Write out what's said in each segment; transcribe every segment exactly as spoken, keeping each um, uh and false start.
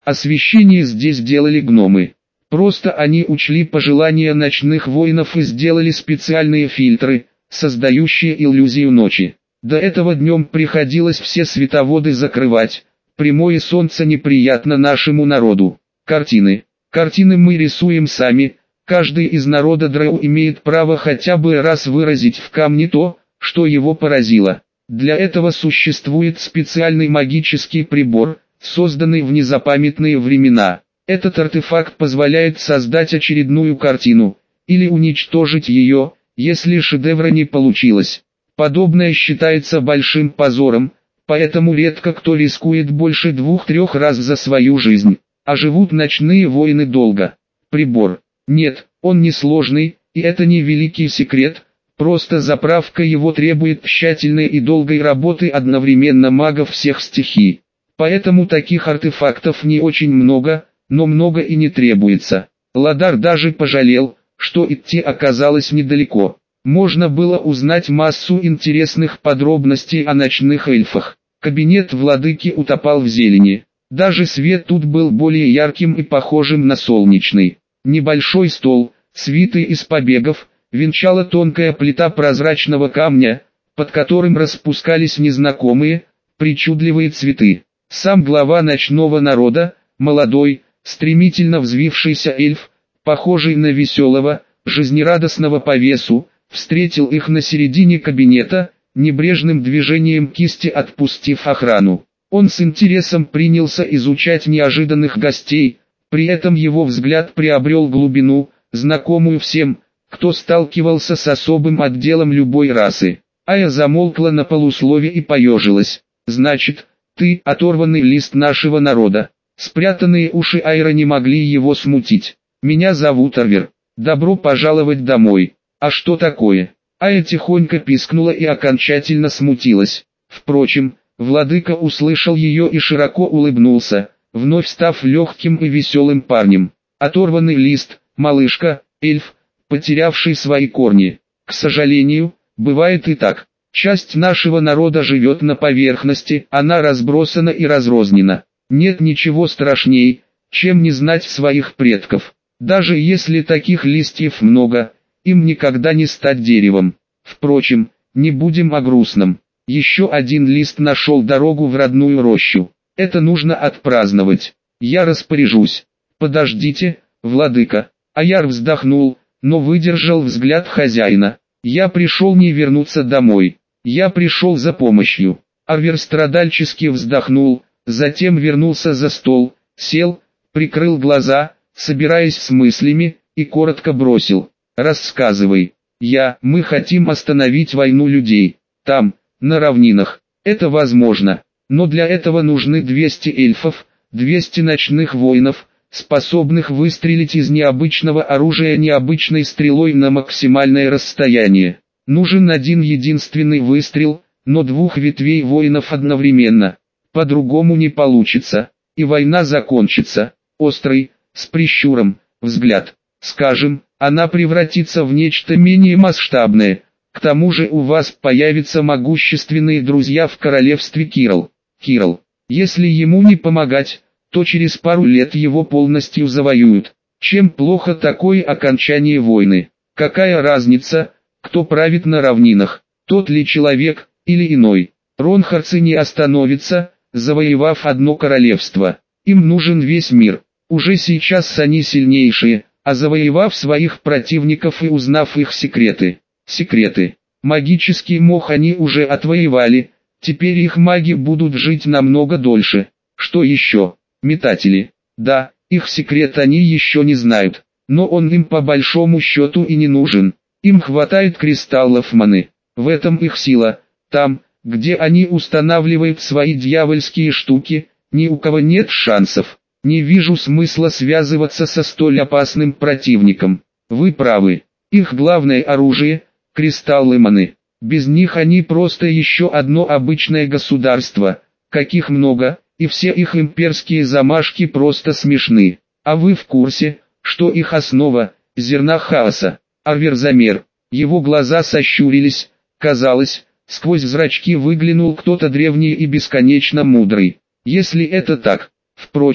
Освещение здесь делали гномы. Просто они учли пожелания ночных воинов и сделали специальные фильтры, создающие иллюзию ночи. До этого днем приходилось все световоды закрывать. Прямое солнце неприятно нашему народу. Картины. Картины мы рисуем сами. Каждый из народа Дроу имеет право хотя бы раз выразить в камне то, что его поразило. Для этого существует специальный магический прибор, созданный в незапамятные времена. Этот артефакт позволяет создать очередную картину, или уничтожить ее, если шедевра не получилось. Подобное считается большим позором, поэтому редко кто рискует больше двух-трех раз за свою жизнь. А живут ночные воины долго. Прибор. Нет, он не сложный, и это не великий секрет, просто заправка его требует тщательной и долгой работы одновременно магов всех стихий. Поэтому таких артефактов не очень много, но много и не требуется. Ладар даже пожалел, что идти оказалось недалеко. Можно было узнать массу интересных подробностей о ночных эльфах. Кабинет владыки утопал в зелени. Даже свет тут был более ярким и похожим на солнечный. Небольшой стол, свитый из побегов, венчала тонкая плита прозрачного камня, под которым распускались незнакомые, причудливые цветы. Сам глава ночного народа, молодой, стремительно взвившийся эльф, похожий на веселого, жизнерадостного повесу, встретил их на середине кабинета, небрежным движением кисти отпустив охрану. Он с интересом принялся изучать неожиданных гостей, при этом его взгляд приобрел глубину, знакомую всем, кто сталкивался с особым отделом любой расы. Ая замолкла на полуслове и поежилась. «Значит, ты оторванный лист нашего народа». Спрятанные уши Айра не могли его смутить. «Меня зовут Арвер. Добро пожаловать домой». «А что такое?» Ая тихонько пискнула и окончательно смутилась. Впрочем, владыка услышал ее и широко улыбнулся, вновь став легким и веселым парнем. «Оторванный лист, малышка, эльф, потерявший свои корни. К сожалению, бывает и так. Часть нашего народа живет на поверхности, она разбросана и разрознена. Нет ничего страшней, чем не знать своих предков. Даже если таких листьев много, им никогда не стать деревом. Впрочем, не будем о грустном. Еще один лист нашел дорогу в родную рощу. Это нужно отпраздновать. Я распоряжусь. Подождите, владыка». Аяр вздохнул, но выдержал взгляд хозяина. «Я пришел не вернуться домой. Я пришел за помощью». Арвер страдальчески вздохнул, затем вернулся за стол, сел, прикрыл глаза, собираясь с мыслями, и коротко бросил: «Рассказывай. Я, мы хотим остановить войну людей. Там, на равнинах. Это возможно. Но для этого нужны двести эльфов, двести ночных воинов, способных выстрелить из необычного оружия необычной стрелой на максимальное расстояние. Нужен один единственный выстрел, но двух ветвей воинов одновременно. По-другому не получится, и война закончится». Острый, с прищуром, взгляд. «Скажем, она превратится в нечто менее масштабное. К тому же у вас появятся могущественные друзья в королевстве Кирл. Кирл, если ему не помогать, то через пару лет его полностью завоюют. Чем плохо такое окончание войны? Какая разница, кто правит на равнинах, тот ли человек, или иной? Ронхарцы не остановятся, завоевав одно королевство. Им нужен весь мир. Уже сейчас они сильнейшие, а завоевав своих противников и узнав их секреты. Секреты. Магический мох они уже отвоевали, теперь их маги будут жить намного дольше. Что еще? Метатели. Да, их секрет они еще не знают, но он им по большому счету и не нужен. Им хватает кристаллов маны. В этом их сила. Там, где они устанавливают свои дьявольские штуки, ни у кого нет шансов. Не вижу смысла связываться со столь опасным противником. Вы правы. Их главное оружие – кристаллы маны. Без них они просто еще одно обычное государство, каких много, и все их имперские замашки просто смешны. А вы в курсе, что их основа – зерна хаоса? Арвер замер. Его глаза сощурились, казалось, сквозь зрачки выглянул кто-то древний и бесконечно мудрый. Если это так, впрочем,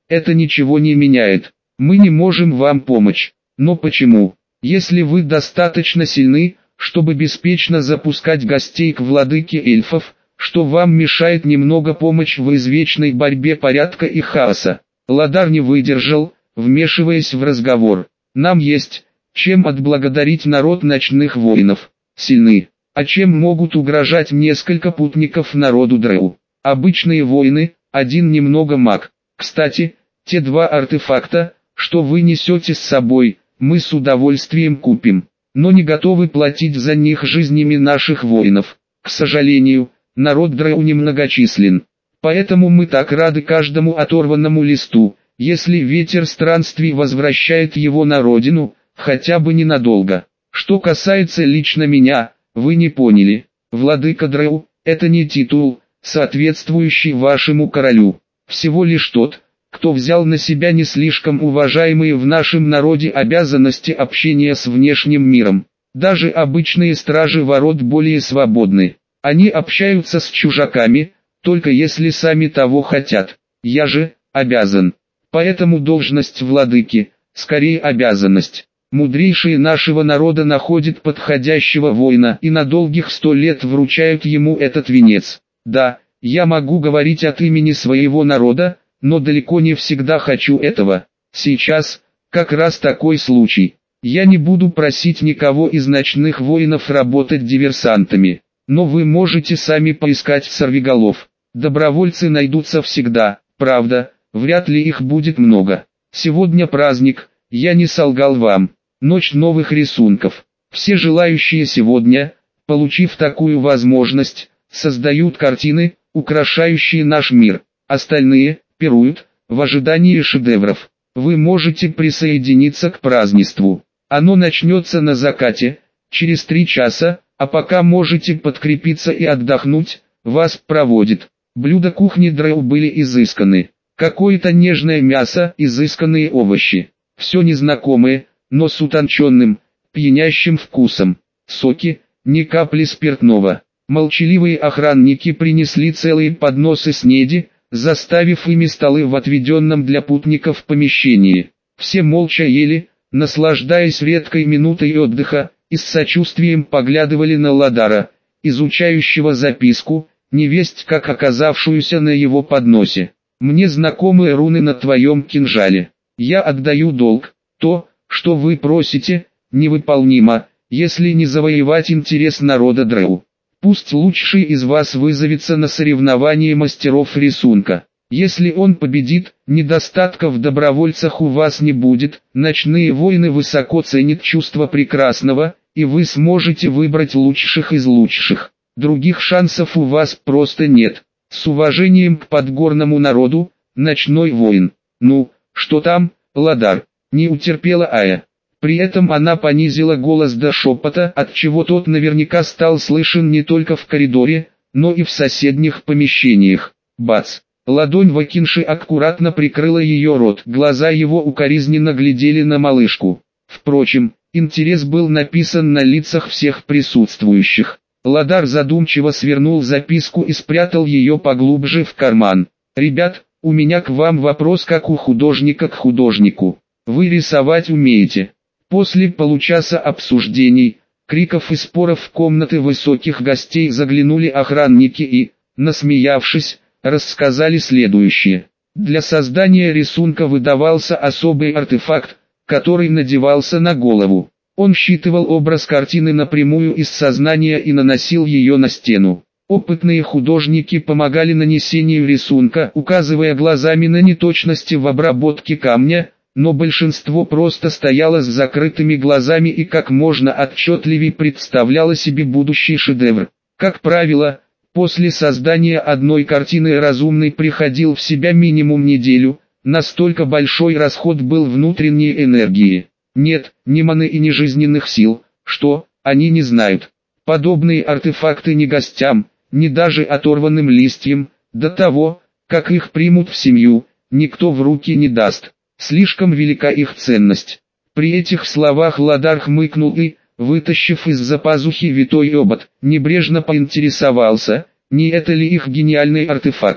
это ничего не меняет. Мы не можем вам помочь. Но почему? Если вы достаточно сильны, чтобы беспечно запускать гостей к владыке эльфов, что вам мешает немного помочь в извечной борьбе порядка и хаоса? Ладар не выдержал, вмешиваясь в разговор. Нам есть, чем отблагодарить народ ночных воинов. Сильны. А чем могут угрожать несколько путников народу Дрэу? Обычные воины, один немного маг. Кстати, те два артефакта, что вы несете с собой, мы с удовольствием купим, но не готовы платить за них жизнями наших воинов. К сожалению, народ Дрэу немногочислен. Поэтому мы так рады каждому оторванному листу, если ветер странствий возвращает его на родину, хотя бы ненадолго. Что касается лично меня, вы не поняли. Владыка Дрэу – это не титул, соответствующий вашему королю. Всего лишь тот, кто взял на себя не слишком уважаемые в нашем народе обязанности общения с внешним миром. Даже обычные стражи ворот более свободны. Они общаются с чужаками, только если сами того хотят. Я же обязан. Поэтому должность владыки, скорее обязанность. Мудрейшие нашего народа находят подходящего воина и на долгих сто лет вручают ему этот венец. Да, я могу говорить от имени своего народа, но далеко не всегда хочу этого. Сейчас, как раз такой случай. Я не буду просить никого из ночных воинов работать диверсантами, но вы можете сами поискать сорвиголов. Добровольцы найдутся всегда, правда, вряд ли их будет много. Сегодня праздник, я не солгал вам. Ночь новых рисунков. Все желающие сегодня, получив такую возможность, создают картины, украшающие наш мир. Остальные пируют в ожидании шедевров. Вы можете присоединиться к празднеству. Оно начнется на закате, через три часа, а пока можете подкрепиться и отдохнуть, вас проводит. Блюда кухни Дрэу были изысканы. Какое-то нежное мясо, изысканные овощи. Все незнакомое, но с утонченным, пьянящим вкусом. Соки, ни капли спиртного. Молчаливые охранники принесли целые подносы снеди, заставив ими столы в отведенном для путников помещении. Все молча ели, наслаждаясь редкой минутой отдыха, и с сочувствием поглядывали на Ладара, изучающего записку, невесть как оказавшуюся на его подносе. «Мне знакомы руны на твоем кинжале. Я отдаю долг. То, что вы просите, невыполнимо, если не завоевать интерес народа Дрэу. Пусть лучший из вас вызовется на соревнование мастеров рисунка. Если он победит, недостатков в добровольцах у вас не будет. Ночные воины высоко ценят чувство прекрасного, и вы сможете выбрать лучших из лучших. Других шансов у вас просто нет. С уважением к подгорному народу, ночной воин». «Ну, что там, Ладар?» — не утерпела Ая. При этом она понизила голос до шепота, отчего тот наверняка стал слышен не только в коридоре, но и в соседних помещениях. Бац! Ладонь Вакинши аккуратно прикрыла ее рот, глаза его укоризненно глядели на малышку. Впрочем, интерес был написан на лицах всех присутствующих. Ладар задумчиво свернул записку и спрятал ее поглубже в карман. «Ребят, у меня к вам вопрос как у художника к художнику. Вы рисовать умеете?» После получаса обсуждений, криков и споров в комнаты высоких гостей заглянули охранники и, насмеявшись, рассказали следующее. Для создания рисунка выдавался особый артефакт, который надевался на голову. Он считывал образ картины напрямую из сознания и наносил ее на стену. Опытные художники помогали нанесению рисунка, указывая глазами на неточности в обработке камня, но большинство просто стояло с закрытыми глазами и как можно отчетливее представляло себе будущий шедевр. Как правило, после создания одной картины разумный приходил в себя минимум неделю, настолько большой расход был внутренней энергии. Нет, ни маны и ни жизненных сил, что, они не знают. Подобные артефакты ни гостям, ни даже оторванным листьям, до того, как их примут в семью, никто в руки не даст. Слишком велика их ценность. При этих словах Ладар хмыкнул и, вытащив из-за пазухи витой обод, небрежно поинтересовался, не это ли их гениальный артефакт.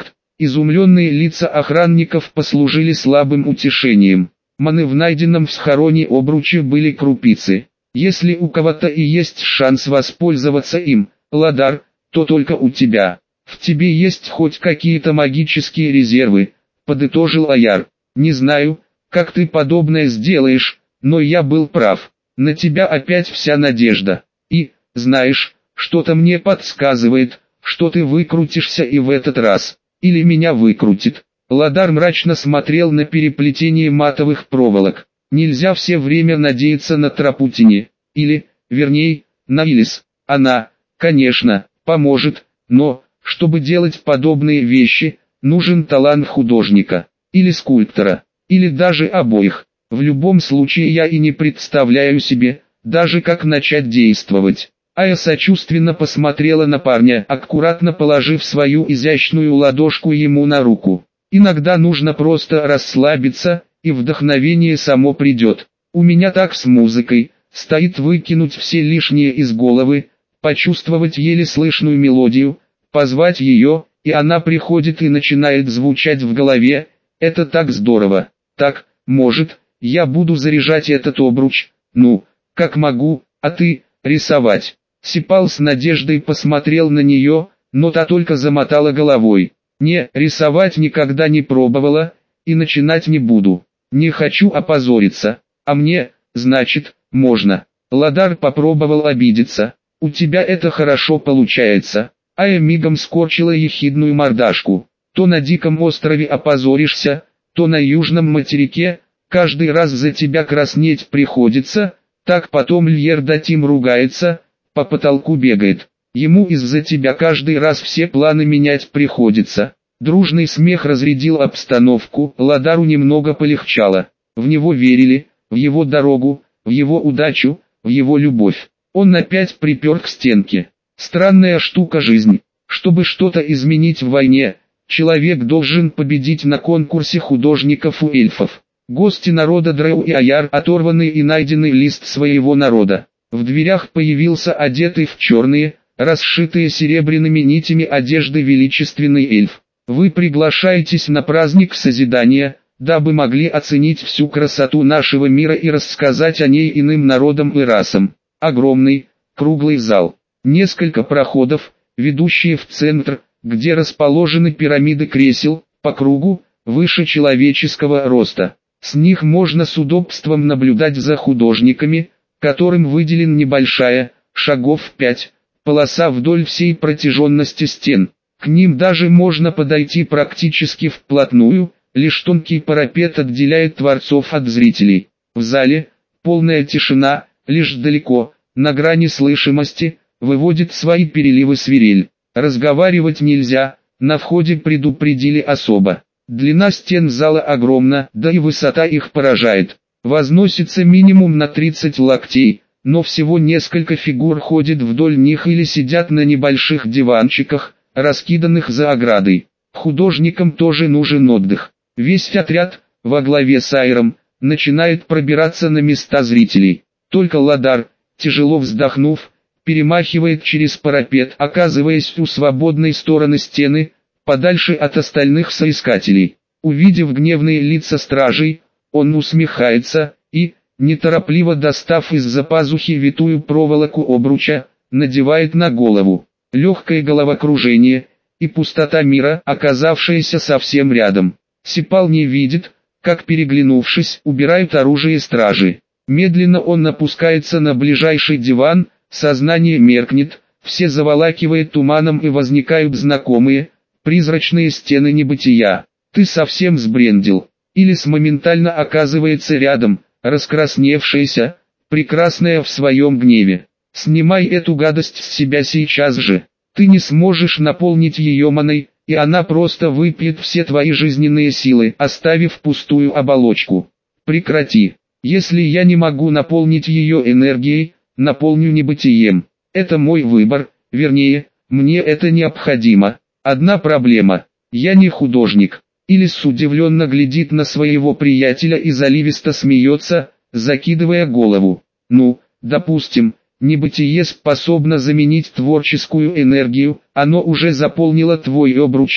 Изумленные лица охранников послужили слабым утешением. Маны в найденном в схроне обруче были крупицы. Если у кого-то и есть шанс воспользоваться им, Ладар, то только у тебя. В тебе есть хоть какие-то магические резервы, подытожил Аяр. Не знаю, как ты подобное сделаешь, но я был прав. На тебя опять вся надежда. И, знаешь, что-то мне подсказывает, что ты выкрутишься и в этот раз. Или меня выкрутит. Ладар мрачно смотрел на переплетение матовых проволок. Нельзя все время надеяться на Трапутини. Или, вернее, на Илис. Она, конечно, поможет, но, чтобы делать подобные вещи, нужен талант художника, или скульптора, или даже обоих. В любом случае я и не представляю себе, даже как начать действовать. Ая сочувственно посмотрела на парня, аккуратно положив свою изящную ладошку ему на руку. Иногда нужно просто расслабиться, и вдохновение само придет. У меня так с музыкой, стоит выкинуть все лишнее из головы, почувствовать еле слышную мелодию, позвать ее, и она приходит и начинает звучать в голове. Это так здорово. Так, может, я буду заряжать этот обруч, ну, как могу, а ты, рисовать. Сипал с надеждой посмотрел на нее, но та только замотала головой. Не, рисовать никогда не пробовала, и начинать не буду. Не хочу опозориться, а мне, значит, можно. Ладар попробовал обидеться. У тебя это хорошо получается. Ая мигом скорчила ехидную мордашку. То на диком острове опозоришься, то на южном материке, каждый раз за тебя краснеть приходится, так потом Льер Датим ругается, по потолку бегает. Ему из-за тебя каждый раз все планы менять приходится. Дружный смех разрядил обстановку, Ладару немного полегчало. В него верили, в его дорогу, в его удачу, в его любовь. Он опять припер к стенке. Странная штука жизнь. Чтобы что-то изменить в войне, человек должен победить на конкурсе художников у эльфов. Гости народа Дрэу и Аяр, оторванный и найденный лист своего народа. В дверях появился одетый в черные, расшитые серебряными нитями одежды величественный эльф. Вы приглашаетесь на праздник созидания, дабы могли оценить всю красоту нашего мира и рассказать о ней иным народам и расам. Огромный, круглый зал. Несколько проходов, ведущие в центр, где расположены пирамиды кресел, по кругу, выше человеческого роста. С них можно с удобством наблюдать за художниками, которым выделен небольшая, шагов пять, полоса вдоль всей протяженности стен. К ним даже можно подойти практически вплотную, лишь тонкий парапет отделяет творцов от зрителей. В зале, полная тишина, лишь далеко, на грани слышимости, выводит свои переливы свирель. Разговаривать нельзя, на входе предупредили особо. Длина стен зала огромна, да и высота их поражает. Возносится минимум на тридцать локтей, но всего несколько фигур ходят вдоль них или сидят на небольших диванчиках, раскиданных за оградой. Художникам тоже нужен отдых. Весь отряд, во главе с Айром, начинает пробираться на места зрителей. Только Ладар, тяжело вздохнув, перемахивает через парапет, оказываясь у свободной стороны стены, подальше от остальных соискателей. Увидев гневные лица стражей, он усмехается и, неторопливо достав из-за пазухи витую проволоку обруча, надевает на голову. Легкое головокружение и пустота мира, оказавшаяся совсем рядом. Сипал не видит, как, переглянувшись, убирают оружие стражи. Медленно он опускается на ближайший диван, сознание меркнет, все заволакивает туманом и возникают знакомые, призрачные стены небытия. Ты совсем сбрендил. Илис моментально оказывается рядом, раскрасневшаяся, прекрасная в своем гневе. Снимай эту гадость с себя сейчас же. Ты не сможешь наполнить ее маной, и она просто выпьет все твои жизненные силы, оставив пустую оболочку. Прекрати. Если я не могу наполнить ее энергией, наполню небытием. Это мой выбор, вернее, мне это необходимо. Одна проблема. Я не художник. Илис удивленно глядит на своего приятеля и заливисто смеется, закидывая голову. Ну, допустим, небытие способно заменить творческую энергию, оно уже заполнило твой обруч,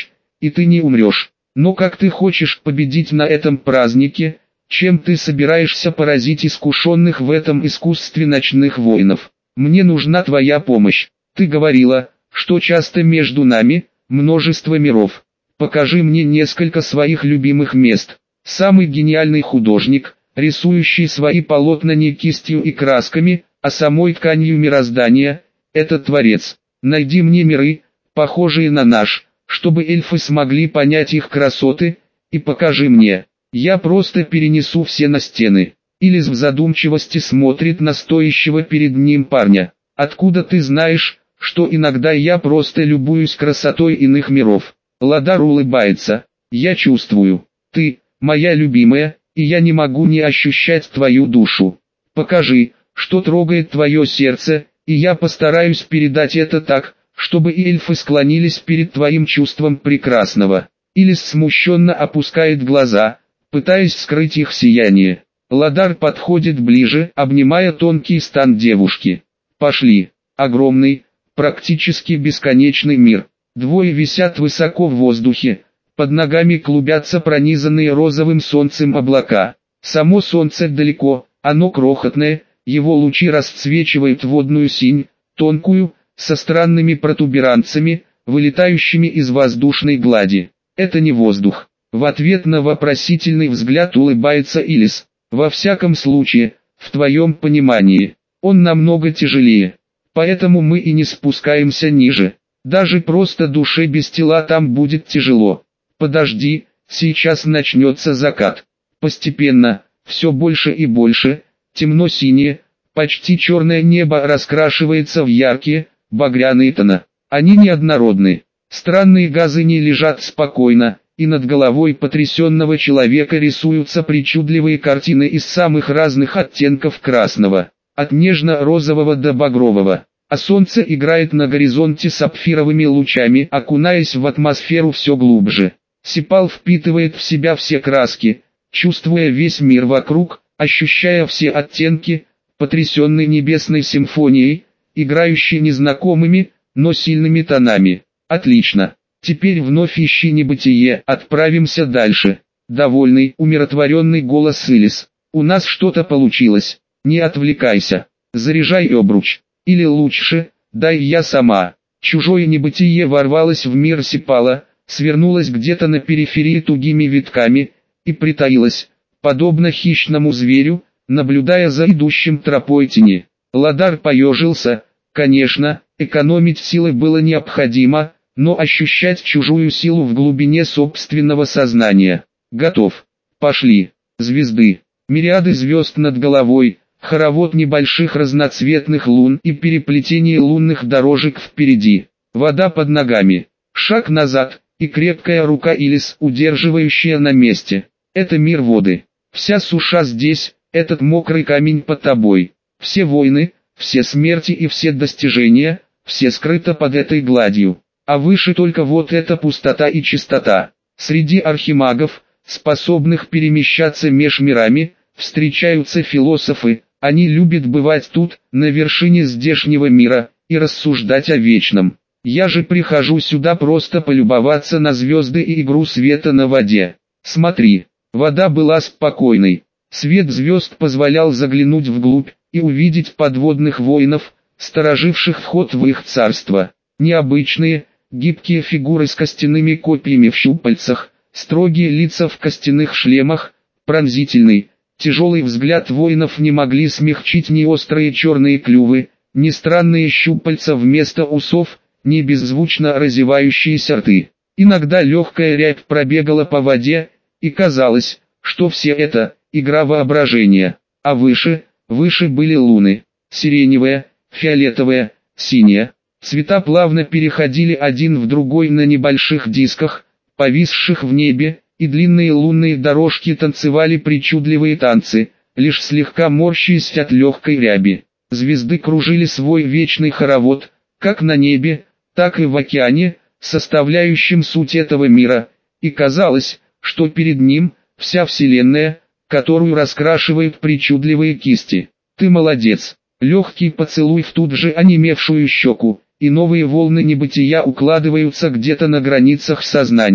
и ты не умрешь. Но как ты хочешь победить на этом празднике, чем ты собираешься поразить искушенных в этом искусстве ночных воинов? Мне нужна твоя помощь. Ты говорила, что часто между нами множество миров. Покажи мне несколько своих любимых мест. Самый гениальный художник, рисующий свои полотна не кистью и красками, а самой тканью мироздания, это Творец. Найди мне миры, похожие на наш, чтобы эльфы смогли понять их красоты, и покажи мне. Я просто перенесу все на стены. Илис в задумчивости смотрит на стоящего перед ним парня. Откуда ты знаешь, что иногда я просто любуюсь красотой иных миров? Ладар улыбается. Я чувствую. Ты, моя любимая, и я не могу не ощущать твою душу. Покажи, что трогает твое сердце, и я постараюсь передать это так, чтобы и эльфы склонились перед твоим чувством прекрасного. Илис смущенно опускает глаза, пытаясь скрыть их сияние. Ладар подходит ближе, обнимая тонкий стан девушки. Пошли. Огромный, практически бесконечный мир. Двое висят высоко в воздухе, под ногами клубятся пронизанные розовым солнцем облака. Само солнце далеко, оно крохотное, его лучи расцвечивают водную синь, тонкую, со странными протуберанцами, вылетающими из воздушной глади. Это не воздух. В ответ на вопросительный взгляд улыбается Илис. Во всяком случае, в твоем понимании, он намного тяжелее. Поэтому мы и не спускаемся ниже. Даже просто душе без тела там будет тяжело. Подожди, сейчас начнется закат. Постепенно, все больше и больше, темно-синее, почти черное небо раскрашивается в яркие, багряные тона. Они неоднородны. Странные газы не лежат спокойно, и над головой потрясенного человека рисуются причудливые картины из самых разных оттенков красного, от нежно-розового до багрового. А солнце играет на горизонте сапфировыми лучами, окунаясь в атмосферу все глубже. Сипал впитывает в себя все краски, чувствуя весь мир вокруг, ощущая все оттенки, потрясенный небесной симфонией, играющей незнакомыми, но сильными тонами. Отлично. Теперь вновь ищи небытие, отправимся дальше. Довольный, умиротворенный голос Илис. У нас что-то получилось. Не отвлекайся. Заряжай обруч. Или лучше, дай я сама. Чужое небытие ворвалось в мир Сипала, свернулось где-то на периферии тугими витками, и притаилось, подобно хищному зверю, наблюдая за идущим тропой тени. Ладар поежился. Конечно, экономить силы было необходимо, но ощущать чужую силу в глубине собственного сознания. Готов. Пошли. Звезды. Мириады звезд над головой, хоровод небольших разноцветных лун и переплетение лунных дорожек впереди. Вода под ногами. Шаг назад, и крепкая рука Илис, удерживающая на месте. Это мир воды. Вся суша здесь, этот мокрый камень под тобой. Все войны, все смерти и все достижения, все скрыто под этой гладью. А выше только вот эта пустота и чистота. Среди архимагов, способных перемещаться меж мирами, встречаются философы. Они любят бывать тут, на вершине здешнего мира, и рассуждать о вечном. Я же прихожу сюда просто полюбоваться на звезды и игру света на воде. Смотри, вода была спокойной. Свет звезд позволял заглянуть вглубь и увидеть подводных воинов, стороживших вход в их царство. Необычные, гибкие фигуры с костяными копьями в щупальцах, строгие лица в костяных шлемах, пронзительный, тяжелый взгляд воинов не могли смягчить ни острые черные клювы, ни странные щупальца вместо усов, ни беззвучно разевающиеся рты. Иногда легкая рябь пробегала по воде, и казалось, что все это – игра воображения. А выше, выше были луны, сиреневая, фиолетовая, синяя. Цвета плавно переходили один в другой на небольших дисках, повисших в небе, и длинные лунные дорожки танцевали причудливые танцы, лишь слегка морщаясь от легкой ряби. Звезды кружили свой вечный хоровод, как на небе, так и в океане, составляющем суть этого мира, и казалось, что перед ним вся вселенная, которую раскрашивают причудливые кисти. Ты молодец. Легкий поцелуй в тут же онемевшую щеку, и новые волны небытия укладываются где-то на границах сознания.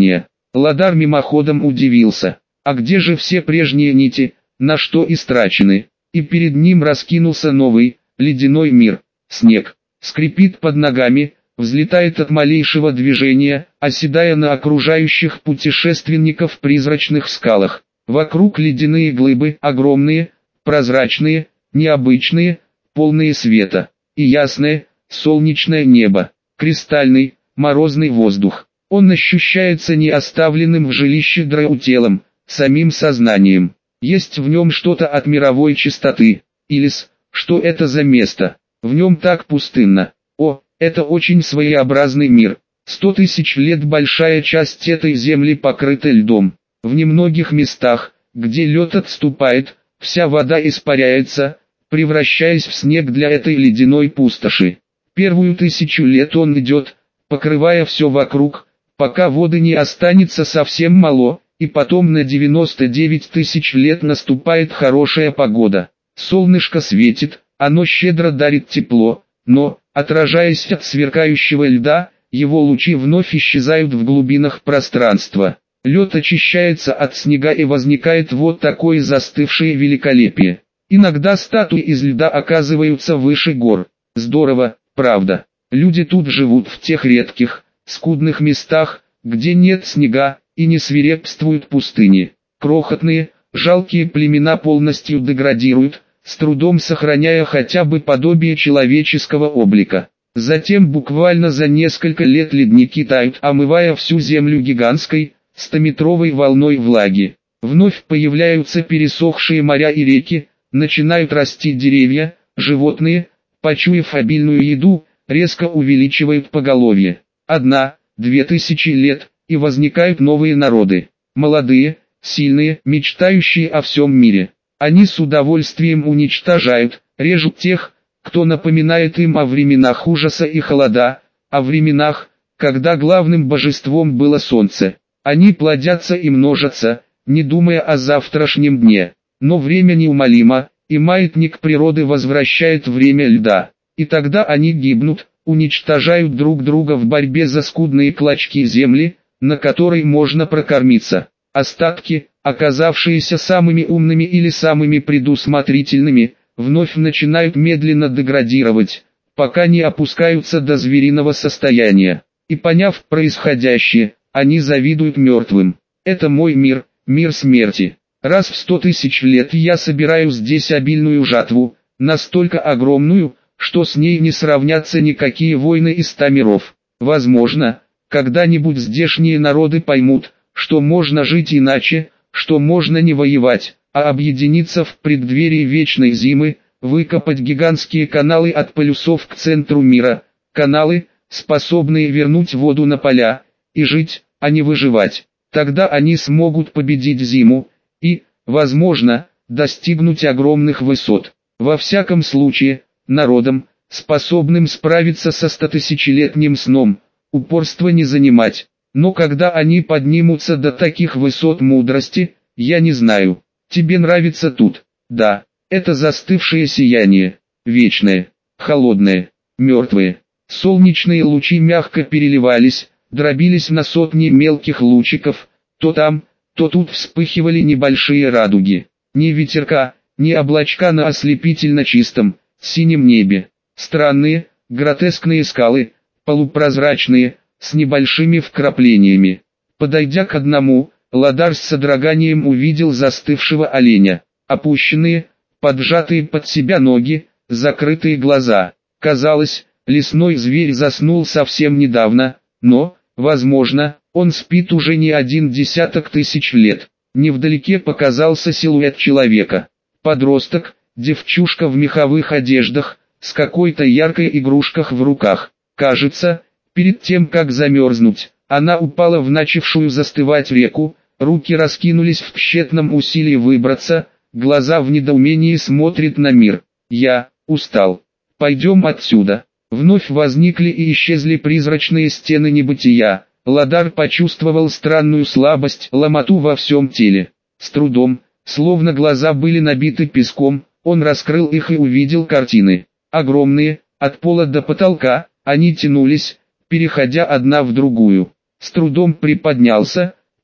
Ладар мимоходом удивился. А где же все прежние нити, на что истрачены? И перед ним раскинулся новый, ледяной мир. Снег скрипит под ногами, взлетает от малейшего движения, оседая на окружающих путешественников в призрачных скалах. Вокруг ледяные глыбы, огромные, прозрачные, необычные, полные света. И ясное, солнечное небо, кристальный, морозный воздух. Он ощущается не оставленным в жилище Дроу телом, самим сознанием. Есть в нем что-то от мировой чистоты. Илис, что это за место? В нем так пустынно. О, это очень своеобразный мир. Сто тысяч лет большая часть этой земли покрыта льдом. В немногих местах, где лед отступает, вся вода испаряется, превращаясь в снег для этой ледяной пустоши. Первую тысячу лет он идет, покрывая все вокруг, пока воды не останется совсем мало, и потом на девяносто девять тысяч лет наступает хорошая погода. Солнышко светит, оно щедро дарит тепло, но, отражаясь от сверкающего льда, его лучи вновь исчезают в глубинах пространства. Лед очищается от снега и возникает вот такое застывшее великолепие. Иногда статуи из льда оказываются выше гор. Здорово, правда. Люди тут живут в тех редких, скудных местах, где нет снега, и не свирепствуют пустыни. Крохотные, жалкие племена полностью деградируют, с трудом сохраняя хотя бы подобие человеческого облика. Затем буквально за несколько лет ледники тают, омывая всю землю гигантской, стометровой волной влаги. Вновь появляются пересохшие моря и реки, начинают расти деревья, животные, почуяв обильную еду, резко увеличивают поголовье. Одна, две тысячи лет, и возникают новые народы. Молодые, сильные, мечтающие о всем мире. Они с удовольствием уничтожают, режут тех, кто напоминает им о временах ужаса и холода, о временах, когда главным божеством было солнце. Они плодятся и множатся, не думая о завтрашнем дне. Но время неумолимо, и маятник природы возвращает время льда. И тогда они гибнут, уничтожают друг друга в борьбе за скудные клочки земли, на которой можно прокормиться. Остатки, оказавшиеся самыми умными или самыми предусмотрительными, вновь начинают медленно деградировать, пока не опускаются до звериного состояния. И поняв происходящее, они завидуют мертвым. Это мой мир, мир смерти. Раз в сто тысяч лет я собираю здесь обильную жатву, настолько огромную, что с ней не сравнятся никакие войны из ста миров. Возможно, когда-нибудь здешние народы поймут, что можно жить иначе, что можно не воевать, а объединиться в преддверии вечной зимы, выкопать гигантские каналы от полюсов к центру мира, каналы, способные вернуть воду на поля, и жить, а не выживать. Тогда они смогут победить зиму, и, возможно, достигнуть огромных высот. Во всяком случае, народам, способным справиться со стотысячелетним сном, упорство не занимать. Но когда они поднимутся до таких высот мудрости, я не знаю. Тебе нравится тут? Да, это застывшее сияние, вечное, холодное, мертвое. Солнечные лучи мягко переливались, дробились на сотни мелких лучиков, то там, то тут вспыхивали небольшие радуги. Ни ветерка, ни облачка на ослепительно чистом, синем небе. Странные, гротескные скалы, полупрозрачные, с небольшими вкраплениями. Подойдя к одному, Ладар с содроганием увидел застывшего оленя. Опущенные, поджатые под себя ноги, закрытые глаза. Казалось, лесной зверь заснул совсем недавно, но, возможно, он спит уже не один десяток тысяч лет. Невдалеке показался силуэт человека. Подросток, девчушка в меховых одеждах, с какой-то яркой игрушкой в руках. Кажется, перед тем как замерзнуть, она упала в начавшую застывать реку, руки раскинулись в тщетном усилии выбраться, глаза в недоумении смотрят на мир. Я устал. Пойдем отсюда. Вновь возникли и исчезли призрачные стены небытия. Ладар почувствовал странную слабость, ломоту во всем теле. С трудом, словно глаза были набиты песком, он раскрыл их и увидел картины. Огромные, от пола до потолка, они тянулись, переходя одна в другую. С трудом приподнялся,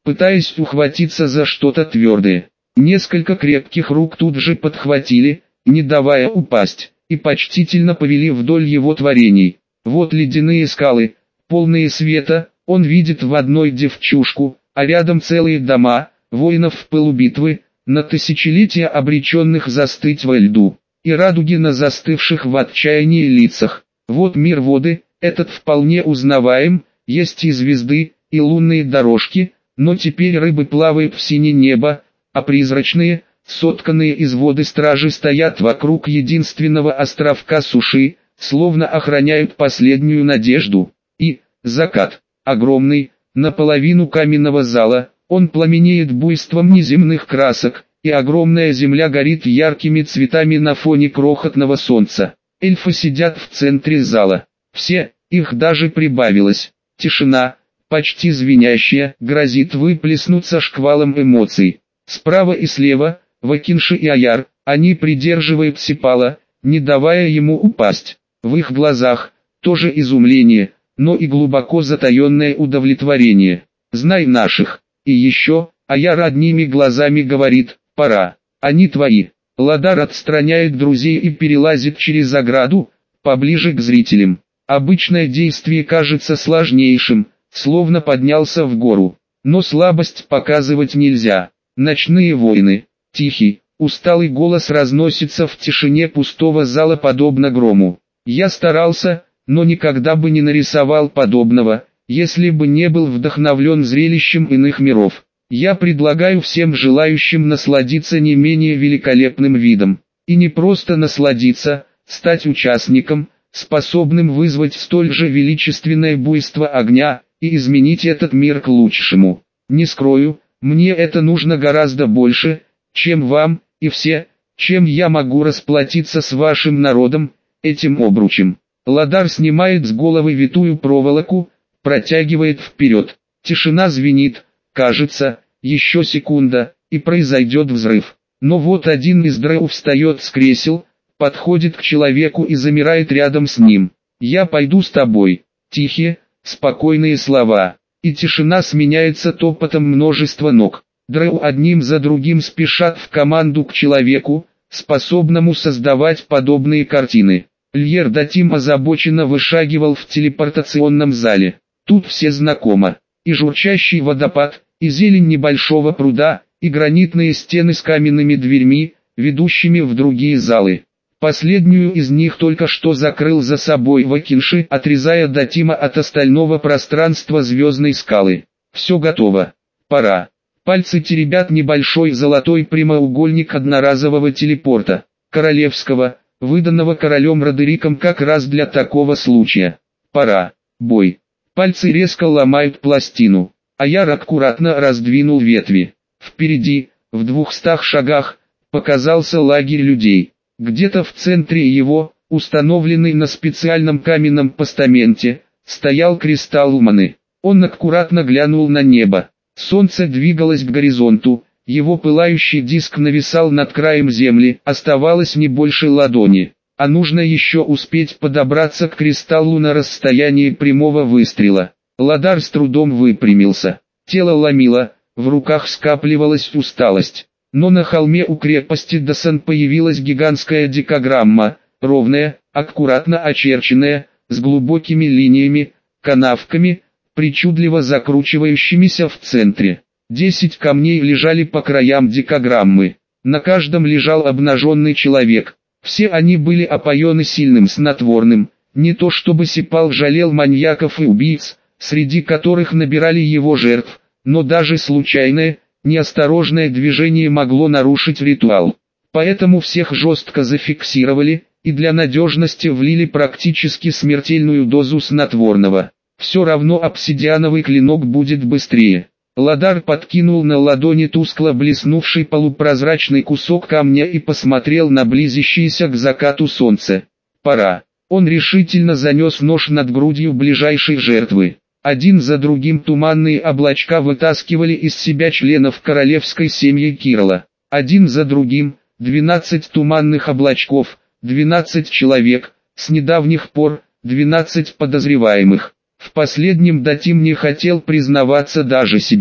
пытаясь ухватиться за что-то твердое. Несколько крепких рук тут же подхватили, не давая упасть, и почтительно повели вдоль его творений. Вот ледяные скалы, полные света, он видит в одной девчушку, а рядом целые дома, воинов в пылу битвы, на тысячелетия обреченных застыть во льду, и радуги на застывших в отчаянии лицах. Вот мир воды, этот вполне узнаваем, есть и звезды, и лунные дорожки, но теперь рыбы плавают в сине небо, а призрачные, сотканные из воды стражи стоят вокруг единственного островка суши, словно охраняют последнюю надежду. И закат, огромный, наполовину каменного зала, он пламенеет буйством неземных красок, и огромная земля горит яркими цветами на фоне крохотного солнца. Эльфы сидят в центре зала. Все, их даже прибавилось. Тишина, почти звенящая, грозит выплеснуться шквалом эмоций. Справа и слева, Вакинши и Аяр, они придерживают Сипала, не давая ему упасть. В их глазах тоже изумление, но и глубоко затаенное удовлетворение. «Знай наших». И еще, Аяр одними глазами говорит: «Пора, они твои». Ладар отстраняет друзей и перелазит через ограду, поближе к зрителям. Обычное действие кажется сложнейшим, словно поднялся в гору. Но слабость показывать нельзя. Ночные воины. Тихий, усталый голос разносится в тишине пустого зала подобно грому. Я старался, но никогда бы не нарисовал подобного, если бы не был вдохновлен зрелищем иных миров. Я предлагаю всем желающим насладиться не менее великолепным видом. И не просто насладиться, стать участником, способным вызвать столь же величественное буйство огня, и изменить этот мир к лучшему. Не скрою, мне это нужно гораздо больше, чем вам, и все, чем я могу расплатиться с вашим народом, этим обручем. Ладар снимает с головы витую проволоку, протягивает вперед. Тишина звенит, кажется, еще секунда, и произойдет взрыв. Но вот один из дроу встает с кресел, подходит к человеку и замирает рядом с ним. «Я пойду с тобой». Тихие, спокойные слова. И тишина сменяется топотом множества ног. Дроу одним за другим спешат в команду к человеку, способному создавать подобные картины. Льер Датим озабоченно вышагивал в телепортационном зале. Тут все знакомо. И журчащий водопад, и зелень небольшого пруда, и гранитные стены с каменными дверьми, ведущими в другие залы. Последнюю из них только что закрыл за собой Вакинши, отрезая Датима от остального пространства звездной скалы. Все готово. Пора. Пальцы теребят небольшой золотой прямоугольник одноразового телепорта, королевского, выданного королем Родериком как раз для такого случая. Пора. Бой. Пальцы резко ломают пластину. Аяр аккуратно раздвинул ветви. Впереди, в двухстах шагах, показался лагерь людей. Где-то в центре его, установленный на специальном каменном постаменте, стоял кристалл Маны. Он аккуратно глянул на небо. Солнце двигалось к горизонту, его пылающий диск нависал над краем земли, оставалось не больше ладони. А нужно еще успеть подобраться к кристаллу на расстоянии прямого выстрела. Ладар с трудом выпрямился. Тело ломило, в руках скапливалась усталость. Но на холме у крепости Дасан появилась гигантская дикограмма, ровная, аккуратно очерченная, с глубокими линиями, канавками, причудливо закручивающимися в центре. Десять камней лежали по краям дикограммы. На каждом лежал обнаженный человек. Все они были опоены сильным снотворным. Не то чтобы Сипал жалел маньяков и убийц, среди которых набирали его жертв, но даже случайное, неосторожное движение могло нарушить ритуал. Поэтому всех жестко зафиксировали, и для надежности влили практически смертельную дозу снотворного. Все равно обсидиановый клинок будет быстрее. Ладар подкинул на ладони тускло блеснувший полупрозрачный кусок камня и посмотрел на близящееся к закату солнце. Пора. Он решительно занес нож над грудью ближайшей жертвы. Один за другим туманные облачка вытаскивали из себя членов королевской семьи Кирла. Один за другим, двенадцать туманных облачков, двенадцать человек, с недавних пор, двенадцать подозреваемых. В последнем Датим не хотел признаваться даже себе.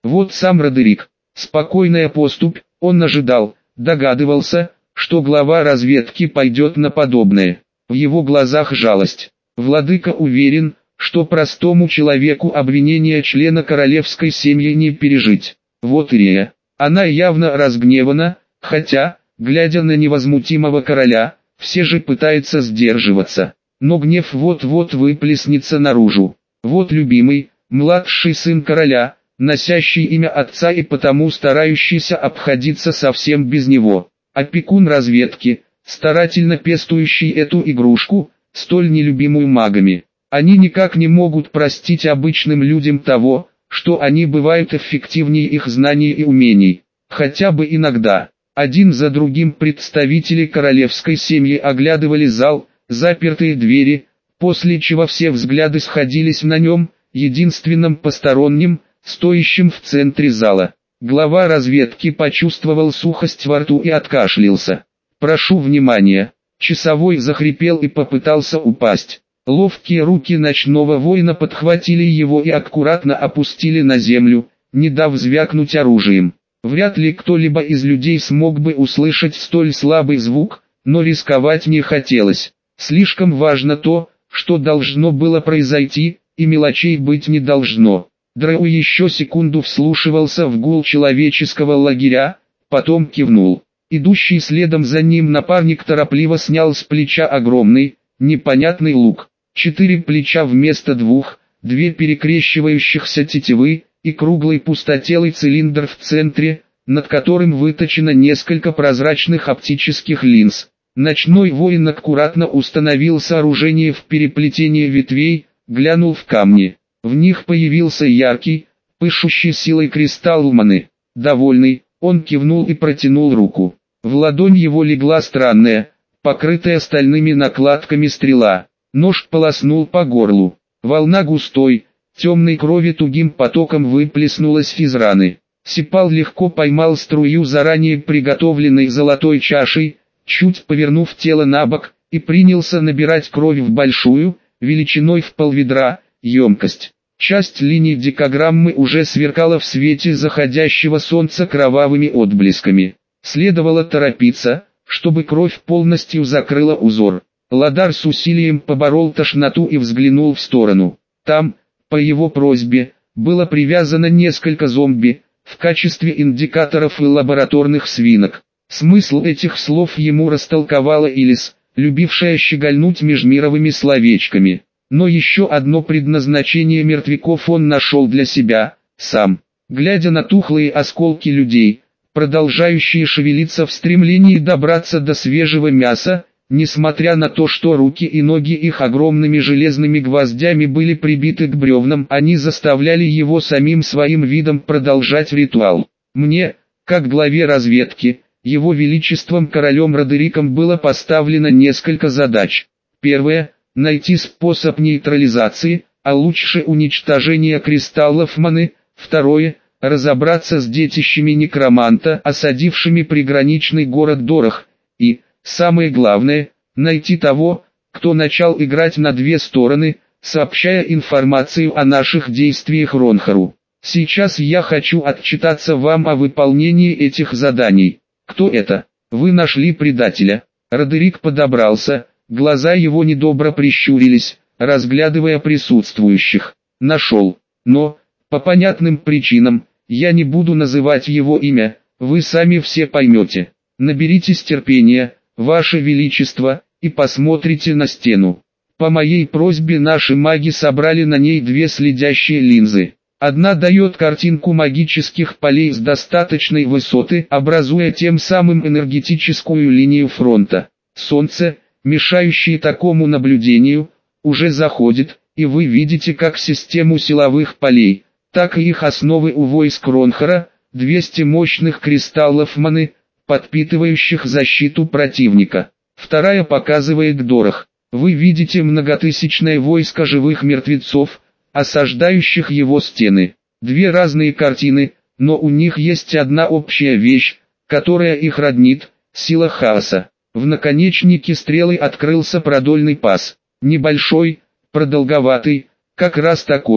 Вот сам Родерик. Спокойная поступь, он ожидал, догадывался, что глава разведки пойдет на подобное. В его глазах жалость. Владыка уверен, что простому человеку обвинения члена королевской семьи не пережить. Вот Ирия. Она явно разгневана, хотя, глядя на невозмутимого короля, все же пытается сдерживаться. Но гнев вот-вот выплеснется наружу. Вот любимый, младший сын короля, носящий имя отца и потому старающийся обходиться совсем без него. Опекун разведки, старательно пестующий эту игрушку, столь нелюбимую магами. Они никак не могут простить обычным людям того, что они бывают эффективнее их знаний и умений. Хотя бы иногда. Один за другим представители королевской семьи оглядывали зал, запертые двери, после чего все взгляды сходились на нем, единственном постороннем, стоящем в центре зала. Глава разведки почувствовал сухость во рту и откашлялся. «Прошу внимания». Часовой захрипел и попытался упасть. Ловкие руки ночного воина подхватили его и аккуратно опустили на землю, не дав звякнуть оружием. Вряд ли кто-либо из людей смог бы услышать столь слабый звук, но рисковать не хотелось. Слишком важно то, что должно было произойти, и мелочей быть не должно. Дрэу еще секунду вслушивался в гул человеческого лагеря, потом кивнул. Идущий следом за ним напарник торопливо снял с плеча огромный, непонятный лук. Четыре плеча вместо двух, две перекрещивающихся тетивы, и круглый пустотелый цилиндр в центре, над которым выточено несколько прозрачных оптических линз. Ночной воин аккуратно установил сооружение в переплетении ветвей, глянул в камни. В них появился яркий, пышущий силой кристалл маны. Довольный, он кивнул и протянул руку. В ладонь его легла странная, покрытая стальными накладками стрела. Нож полоснул по горлу. Волна густой, темной крови тугим потоком выплеснулась из раны. Сипал легко поймал струю заранее приготовленной золотой чашей, чуть повернув тело на бок, и принялся набирать кровь в большую, величиной в полведра, емкость. Часть линий дикограммы уже сверкала в свете заходящего солнца кровавыми отблесками. Следовало торопиться, чтобы кровь полностью закрыла узор. Ладар с усилием поборол тошноту и взглянул в сторону. Там, по его просьбе, было привязано несколько зомби, в качестве индикаторов и лабораторных свинок. Смысл этих слов ему растолковала Илис, любившая щегольнуть межмировыми словечками. Но еще одно предназначение мертвяков он нашел для себя, сам. Глядя на тухлые осколки людей, продолжающие шевелиться в стремлении добраться до свежего мяса, несмотря на то, что руки и ноги их огромными железными гвоздями были прибиты к бревнам, они заставляли его самим своим видом продолжать ритуал. Мне, как главе разведки, его величеством королем Родериком было поставлено несколько задач. Первое – найти способ нейтрализации, а лучше уничтожения кристаллов маны. Второе – разобраться с детищами некроманта, осадившими приграничный город Дорох. И, самое главное, найти того, кто начал играть на две стороны, сообщая информацию о наших действиях Ронхару. Сейчас я хочу отчитаться вам о выполнении этих заданий. Кто это? Вы нашли предателя. Родерик подобрался, глаза его недобро прищурились, разглядывая присутствующих. Нашел. Но, по понятным причинам, я не буду называть его имя, вы сами все поймете. Наберитесь терпения, Ваше Величество, и посмотрите на стену. По моей просьбе наши маги собрали на ней две следящие линзы. Одна дает картинку магических полей с достаточной высоты, образуя тем самым энергетическую линию фронта. Солнце, мешающее такому наблюдению, уже заходит, и вы видите как систему силовых полей, так и их основы у войск Ронхара, двести мощных кристаллов маны, подпитывающих защиту противника. Вторая показывает Дорох. Вы видите многотысячное войско живых мертвецов, осаждающих его стены. Две разные картины, но у них есть одна общая вещь, которая их роднит – сила хаоса. В наконечнике стрелы открылся продольный паз. Небольшой, продолговатый, как раз такой,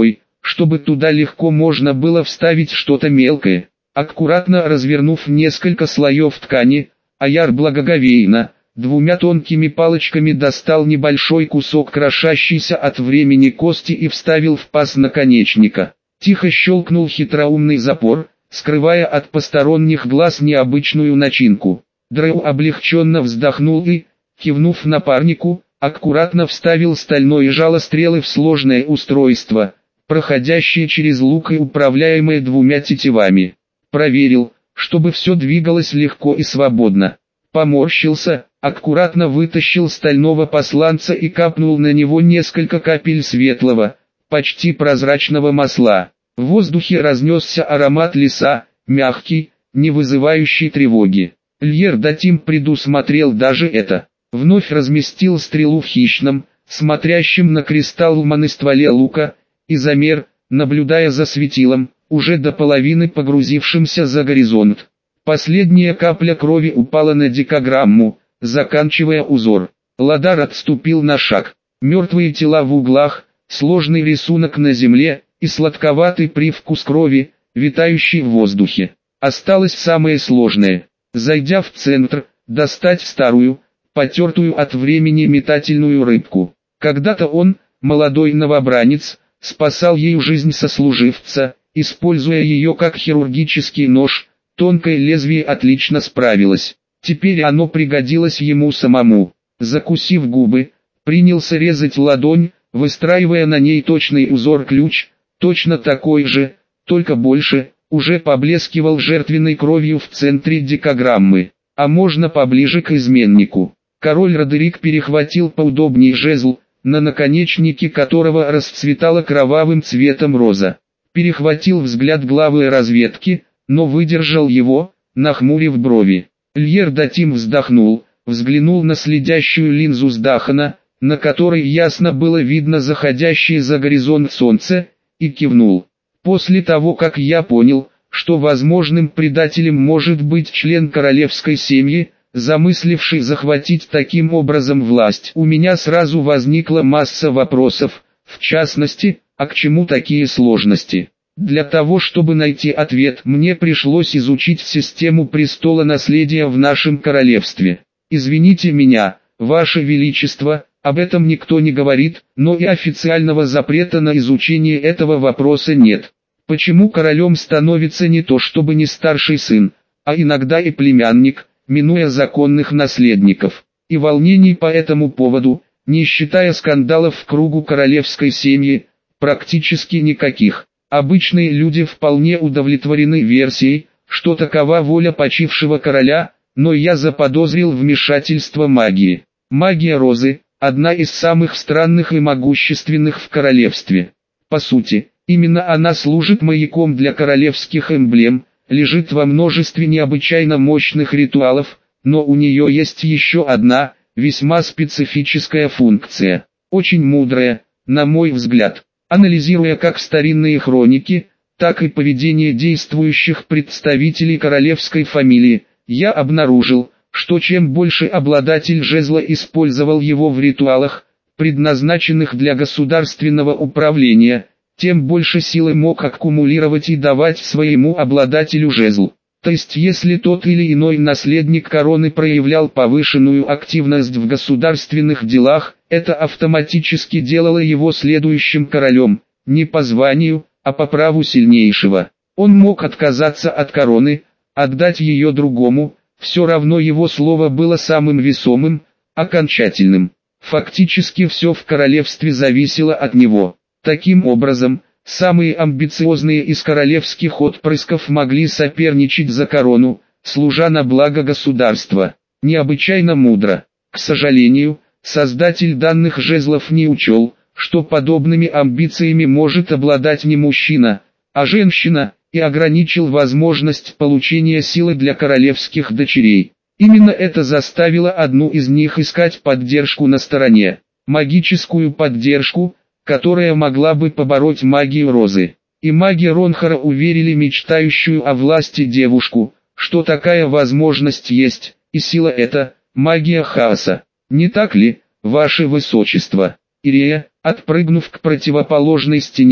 чтобы туда легко можно было вставить что-то мелкое. Аккуратно развернув несколько слоев ткани, Аяр благоговейно, двумя тонкими палочками достал небольшой кусок крошащейся от времени кости и вставил в паз наконечника. Тихо щелкнул хитроумный запор, скрывая от посторонних глаз необычную начинку. Дрэу облегченно вздохнул и, кивнув напарнику, аккуратно вставил стальное жало стрелы в сложное устройство, проходящее через лук и управляемое двумя тетивами. Проверил, чтобы все двигалось легко и свободно. Поморщился, аккуратно вытащил стального посланца и капнул на него несколько капель светлого, почти прозрачного масла. В воздухе разнесся аромат леса, мягкий, не вызывающий тревоги. Льер Датим предусмотрел даже это. Вновь разместил стрелу в хищном, смотрящем на кристалл лманы стволе лука, и замер, наблюдая за светилом, уже до половины погрузившимся за горизонт. Последняя капля крови упала на дикограмму, заканчивая узор. Ладар отступил на шаг. Мертвые тела в углах, сложный рисунок на земле и сладковатый привкус крови, витающий в воздухе. Осталось самое сложное. Зайдя в центр, достать старую, потертую от времени метательную рыбку. Когда-то он, молодой новобранец, спасал ею жизнь сослуживца, используя ее как хирургический нож, тонкое лезвие отлично справилось. Теперь оно пригодилось ему самому. Закусив губы, принялся резать ладонь, выстраивая на ней точный узор-ключ, точно такой же, только больше, уже поблескивал жертвенной кровью в центре дикограммы. А можно поближе к изменнику. Король Родерик перехватил поудобней жезл, на наконечнике которого расцветала кровавым цветом роза. Перехватил взгляд главы разведки, но выдержал его, нахмурив брови. Льер Датим вздохнул, взглянул на следящую линзу с Дахана, на которой ясно было видно заходящее за горизонт солнце, и кивнул. После того, как я понял, что возможным предателем может быть член королевской семьи, замысливший захватить таким образом власть, у меня сразу возникла масса вопросов, в частности, а к чему такие сложности? Для того, чтобы найти ответ, мне пришлось изучить систему престола наследия в нашем королевстве. Извините меня, Ваше Величество, об этом никто не говорит, но и официального запрета на изучение этого вопроса нет. Почему королем становится не то чтобы не старший сын, а иногда и племянник, минуя законных наследников? И волнений по этому поводу, не считая скандалов в кругу королевской семьи, практически никаких. Обычные люди вполне удовлетворены версией, что такова воля почившего короля, но я заподозрил вмешательство магии. Магия розы – одна из самых странных и могущественных в королевстве. По сути, именно она служит маяком для королевских эмблем, лежит во множестве необычайно мощных ритуалов, но у нее есть еще одна, весьма специфическая функция, очень мудрая, на мой взгляд. Анализируя как старинные хроники, так и поведение действующих представителей королевской фамилии, я обнаружил, что чем больше обладатель жезла использовал его в ритуалах, предназначенных для государственного управления, тем больше силы мог аккумулировать и давать своему обладателю жезл. То есть если тот или иной наследник короны проявлял повышенную активность в государственных делах, это автоматически делало его следующим королем, не по званию, а по праву сильнейшего. Он мог отказаться от короны, отдать ее другому, все равно его слово было самым весомым, окончательным. Фактически все в королевстве зависело от него. Таким образом, самые амбициозные из королевских отпрысков могли соперничать за корону, служа на благо государства. Необычайно мудро. К сожалению, создатель данных жезлов не учел, что подобными амбициями может обладать не мужчина, а женщина, и ограничил возможность получения силы для королевских дочерей. Именно это заставило одну из них искать поддержку на стороне. Магическую поддержку, которая могла бы побороть магию розы. И маги Ронхара уверили мечтающую о власти девушку, что такая возможность есть, и сила эта – магия хаоса. Не так ли, Ваше Высочество? Ирия, отпрыгнув к противоположной стене,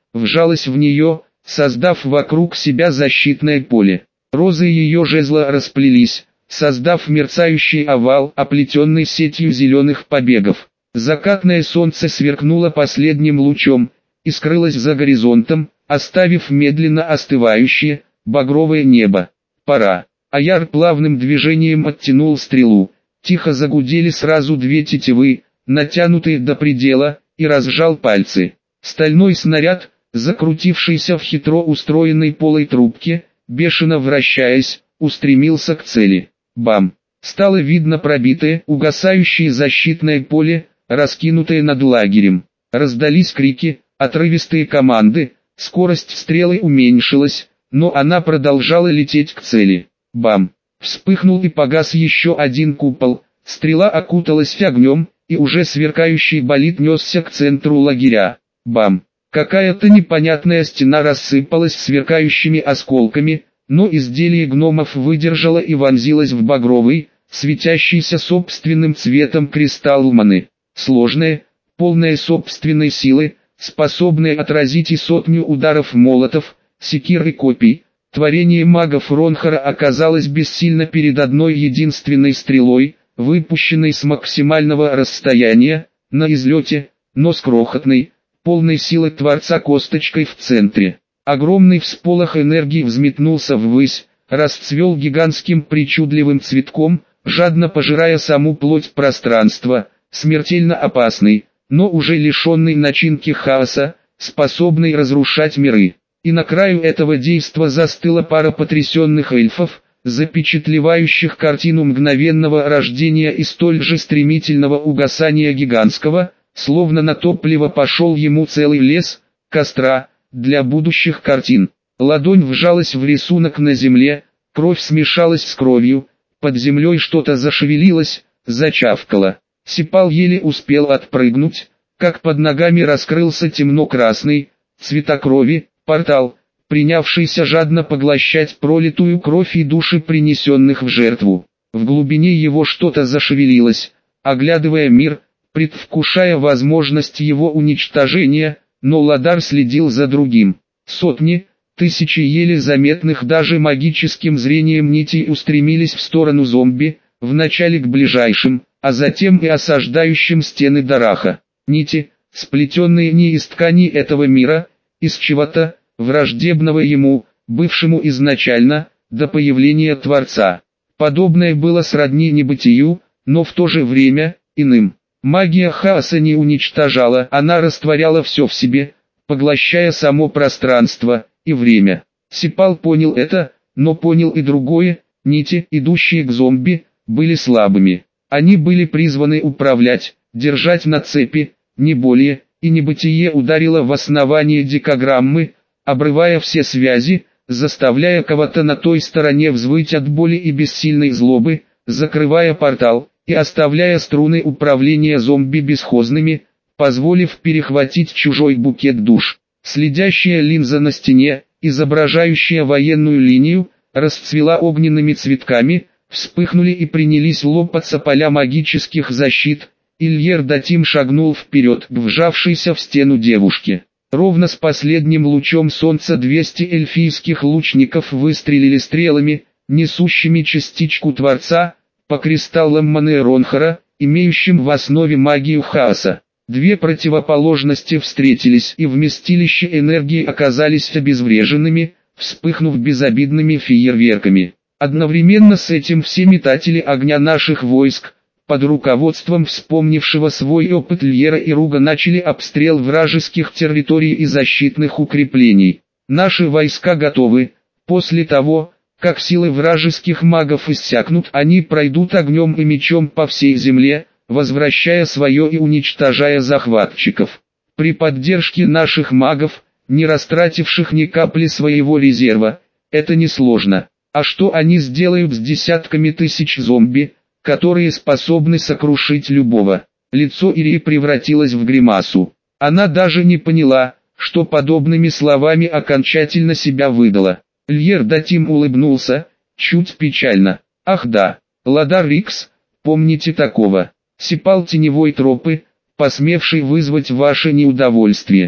вжалась в нее, создав вокруг себя защитное поле. Розы ее жезла расплелись, создав мерцающий овал, оплетенный сетью зеленых побегов. Закатное солнце сверкнуло последним лучом и скрылось за горизонтом, оставив медленно остывающее, багровое небо. Пора. Аяр плавным движением оттянул стрелу. Тихо загудели сразу две тетивы, натянутые до предела, и разжал пальцы. Стальной снаряд, закрутившийся в хитро устроенной полой трубке, бешено вращаясь, устремился к цели. Бам! Стало видно пробитое, угасающее защитное поле, раскинутое над лагерем. Раздались крики, отрывистые команды, скорость стрелы уменьшилась, но она продолжала лететь к цели. Бам! Вспыхнул и погас еще один купол, стрела окуталась огнем, и уже сверкающий болид несся к центру лагеря. Бам! Какая-то непонятная стена рассыпалась сверкающими осколками, но изделие гномов выдержало и вонзилось в багровый, светящийся собственным цветом кристалл маны. Сложное, полное собственной силы, способное отразить и сотню ударов молотов, секир и копий, творение магов Ронхара оказалось бессильно перед одной единственной стрелой, выпущенной с максимального расстояния, на излете, но с крохотной, полной силы Творца косточкой в центре. Огромный всполох энергии взметнулся ввысь, расцвел гигантским причудливым цветком, жадно пожирая саму плоть пространства, смертельно опасный, но уже лишенный начинки хаоса, способный разрушать миры. И на краю этого действа застыла пара потрясенных эльфов, запечатлевающих картину мгновенного рождения и столь же стремительного угасания гигантского, словно на топливо пошел ему целый лес, костра, для будущих картин. Ладонь вжалась в рисунок на земле, кровь смешалась с кровью, под землей что-то зашевелилось, зачавкало. Сипал еле успел отпрыгнуть, как под ногами раскрылся темно-красный, цвета крови, портал, принявшийся жадно поглощать пролитую кровь и души принесенных в жертву. В глубине его что-то зашевелилось, оглядывая мир, предвкушая возможность его уничтожения, но Ладар следил за другим. Сотни, тысячи еле заметных даже магическим зрением нитей устремились в сторону зомби, вначале к ближайшим, а затем и осаждающим стены Дараха. Нити, сплетенные не из ткани этого мира, из чего-то, враждебного ему, бывшему изначально, до появления Творца. Подобное было сродни небытию, но в то же время, иным. Магия хаоса не уничтожала, она растворяла все в себе, поглощая само пространство и время. Сипал понял это, но понял и другое: нити, идущие к зомби, были слабыми. Они были призваны управлять, держать на цепи, не более, и небытие ударило в основание дикограммы, обрывая все связи, заставляя кого-то на той стороне взвыть от боли и бессильной злобы, закрывая портал и оставляя струны управления зомби бесхозными, позволив перехватить чужой букет душ. Следящая линза на стене, изображающая военную линию, расцвела огненными цветками, вспыхнули и принялись лопаться поля магических защит. Ильер Датим шагнул вперед к вжавшейся в стену девушке. Ровно с последним лучом солнца двести эльфийских лучников выстрелили стрелами, несущими частичку Творца, по кристаллам маны Ронхара, имеющим в основе магию хаоса. Две противоположности встретились, и вместилища энергии оказались обезвреженными, вспыхнув безобидными фейерверками. Одновременно с этим все метатели огня наших войск, под руководством вспомнившего свой опыт Льера и Руга, начали обстрел вражеских территорий и защитных укреплений. Наши войска готовы. После того, как силы вражеских магов иссякнут, они пройдут огнем и мечом по всей земле, возвращая свое и уничтожая захватчиков. При поддержке наших магов, не растративших ни капли своего резерва, это несложно. А что они сделают с десятками тысяч зомби, которые способны сокрушить любого? Лицо Ирии превратилось в гримасу. Она даже не поняла, что подобными словами окончательно себя выдала. Льер Датим улыбнулся, чуть печально. Ах да, Ладар Рикс, помните такого? Сипал теневой тропы, посмевший вызвать ваше неудовольствие.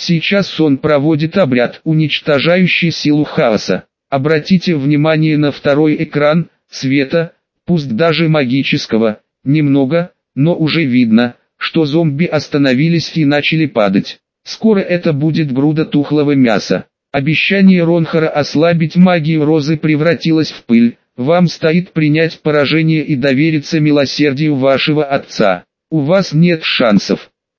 Сейчас он проводит обряд, уничтожающий силу хаоса. Обратите внимание на второй экран, света, пусть даже магического, немного, но уже видно, что зомби остановились и начали падать. Скоро это будет груда тухлого мяса. Обещание Ронхара ослабить магию Розы превратилось в пыль. Вам стоит принять поражение и довериться милосердию вашего отца. У вас нет шансов.